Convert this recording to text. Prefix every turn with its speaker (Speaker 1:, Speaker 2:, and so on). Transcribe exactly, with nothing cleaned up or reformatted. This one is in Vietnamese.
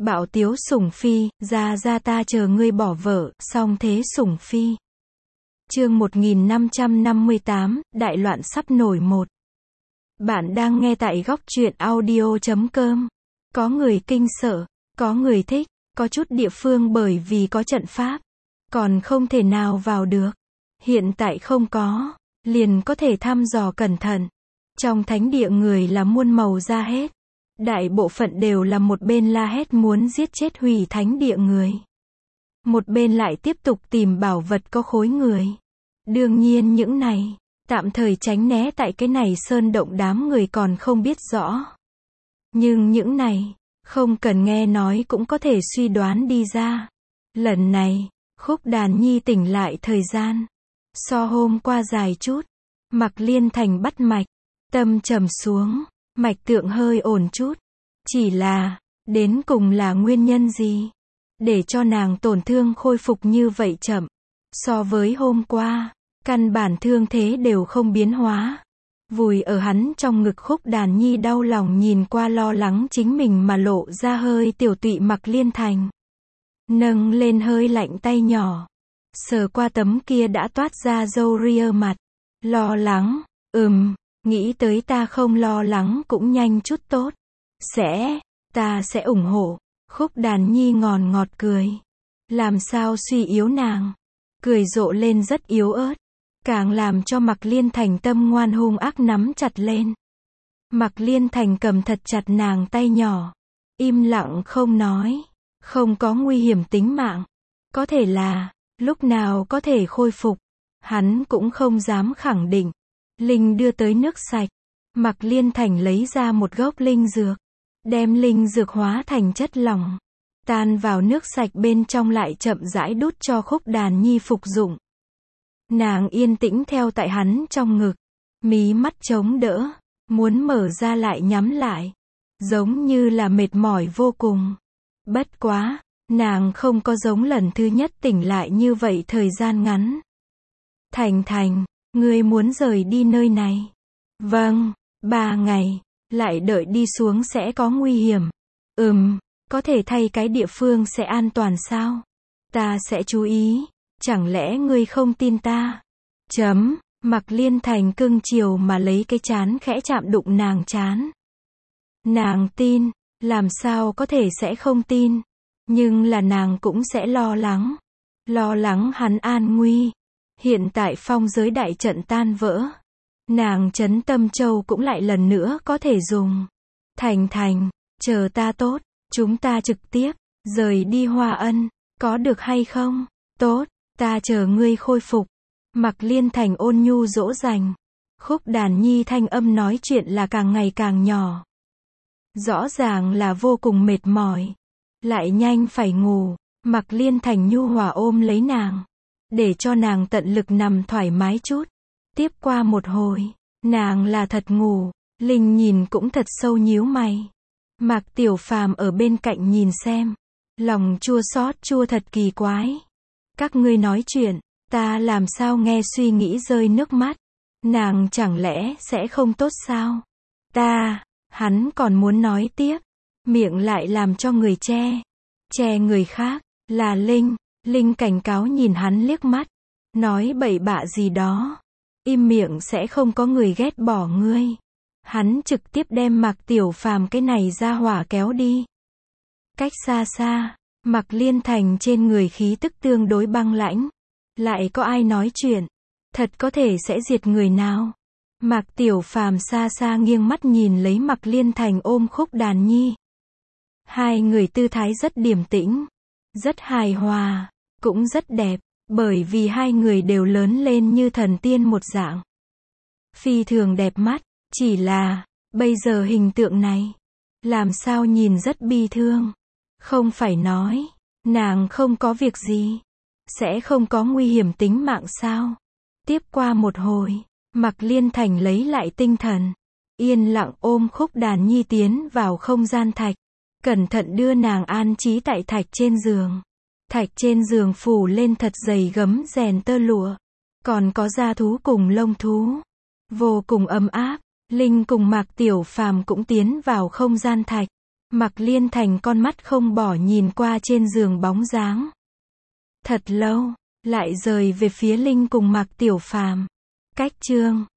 Speaker 1: Bạo tiếu sủng phi, ra ra ta chờ ngươi bỏ vợ, song thế sủng phi. Chương một nghìn năm trăm năm mươi tám, đại loạn sắp nổi một. Bạn đang nghe tại góc truyện audio chấm com. Có người kinh sợ, có người thích, có chút địa phương bởi vì có trận pháp, còn không thể nào vào được. Hiện tại không có, liền có thể thăm dò cẩn thận. Trong thánh địa người là muôn màu ra hết. Đại bộ phận đều là một bên la hét muốn giết chết hủy thánh địa người. Một bên lại tiếp tục tìm bảo vật có khối người. Đương nhiên những này, tạm thời tránh né tại cái này sơn động đám người còn không biết rõ. Nhưng những này, không cần nghe nói cũng có thể suy đoán đi ra. Lần này, Khúc Đàn Nhi tỉnh lại thời gian. So hôm qua dài chút. Mặc Liên Thành bắt mạch. Tâm trầm xuống. Mạch tượng hơi ổn chút. Chỉ là, đến cùng là nguyên nhân gì? Để cho nàng tổn thương khôi phục như vậy chậm. So với hôm qua, căn bản thương thế đều không biến hóa. Vùi ở hắn trong ngực Khúc Đàn Nhi đau lòng nhìn qua lo lắng chính mình mà lộ ra hơi tiểu tụy Mặc Liên Thành. Nâng lên hơi lạnh tay nhỏ. Sờ qua tấm kia đã toát ra râu ria mặt. Lo lắng, ừm, nghĩ tới ta không lo lắng cũng nhanh chút tốt. Sẽ, ta sẽ ủng hộ. Khúc Đàn Nhi ngòn ngọt cười. Làm sao suy yếu nàng. Cười rộ lên rất yếu ớt. Càng làm cho Mặc Liên Thành tâm ngoan hung ác nắm chặt lên. Mặc Liên Thành cầm thật chặt nàng tay nhỏ. Im lặng không nói. Không có nguy hiểm tính mạng. Có thể là, lúc nào có thể khôi phục. Hắn cũng không dám khẳng định. Linh đưa tới nước sạch. Mặc Liên Thành lấy ra một gốc linh dược. Đem linh dược hóa thành chất lỏng. Tan vào nước sạch bên trong lại chậm rãi đút cho Khúc Đàn Nhi phục dụng. Nàng yên tĩnh theo tại hắn trong ngực. Mí mắt chống đỡ. Muốn mở ra lại nhắm lại. Giống như là mệt mỏi vô cùng. Bất quá, nàng không có giống lần thứ nhất tỉnh lại như vậy thời gian ngắn. Thành Thành, ngươi muốn rời đi nơi này. Vâng, ba ngày, lại đợi đi xuống sẽ có nguy hiểm. Ừm, có thể thay cái địa phương sẽ an toàn sao? Ta sẽ chú ý, chẳng lẽ ngươi không tin ta? Chấm, Mặc Liên Thành cưng chiều mà lấy cái chán khẽ chạm đụng nàng chán. Nàng tin, làm sao có thể sẽ không tin, nhưng là nàng cũng sẽ lo lắng. Lo lắng hắn an nguy. Hiện tại phong giới đại trận tan vỡ. Nàng Trấn Tâm Châu cũng lại lần nữa có thể dùng. Thành Thành, chờ ta tốt, chúng ta trực tiếp, rời đi Hoa Ân, có được hay không? Tốt, ta chờ ngươi khôi phục. Mặc Liên Thành ôn nhu dỗ dành. Khúc Đàn Nhi thanh âm nói chuyện là càng ngày càng nhỏ. Rõ ràng là vô cùng mệt mỏi. Lại nhanh phải ngủ. Mặc Liên Thành nhu hòa ôm lấy nàng. Để cho nàng tận lực nằm thoải mái chút. Tiếp qua một hồi, nàng là thật ngủ. Linh nhìn cũng thật sâu nhíu mày. Mạc Tiểu Phàm ở bên cạnh nhìn xem. Lòng chua xót chua thật kỳ quái. Các ngươi nói chuyện, ta làm sao nghe suy nghĩ rơi nước mắt. Nàng chẳng lẽ sẽ không tốt sao? Ta, hắn còn muốn nói tiếp. Miệng lại làm cho người che. Che người khác, là Linh. Linh cảnh cáo nhìn hắn liếc mắt. Nói bậy bạ gì đó. Im miệng sẽ không có người ghét bỏ ngươi. Hắn trực tiếp đem Mạc Tiểu Phàm cái này ra hỏa kéo đi. Cách xa xa, Mặc Liên Thành trên người khí tức tương đối băng lãnh. Lại có ai nói chuyện? Thật có thể sẽ diệt người nào? Mạc Tiểu Phàm xa xa nghiêng mắt nhìn lấy Mặc Liên Thành ôm Khúc Đàn Nhi. Hai người tư thái rất điềm tĩnh, rất hài hòa, cũng rất đẹp, bởi vì hai người đều lớn lên như thần tiên một dạng. Phi thường đẹp mắt, chỉ là, bây giờ hình tượng này, làm sao nhìn rất bi thương. Không phải nói, nàng không có việc gì, sẽ không có nguy hiểm tính mạng sao? Tiếp qua một hồi, Mặc Liên Thành lấy lại tinh thần, yên lặng ôm Khúc Đàn Nhi tiến vào không gian thạch, cẩn thận đưa nàng an trí tại thạch trên giường. Thạch trên giường phủ lên thật dày gấm rèn tơ lụa, còn có da thú cùng lông thú, vô cùng ấm áp. Linh cùng Mạc Tiểu Phàm cũng tiến vào không gian thạch. Mạc Liên Thành con mắt không bỏ nhìn qua trên giường bóng dáng. Thật lâu, lại rời về phía Linh cùng Mạc Tiểu Phàm. Cách chương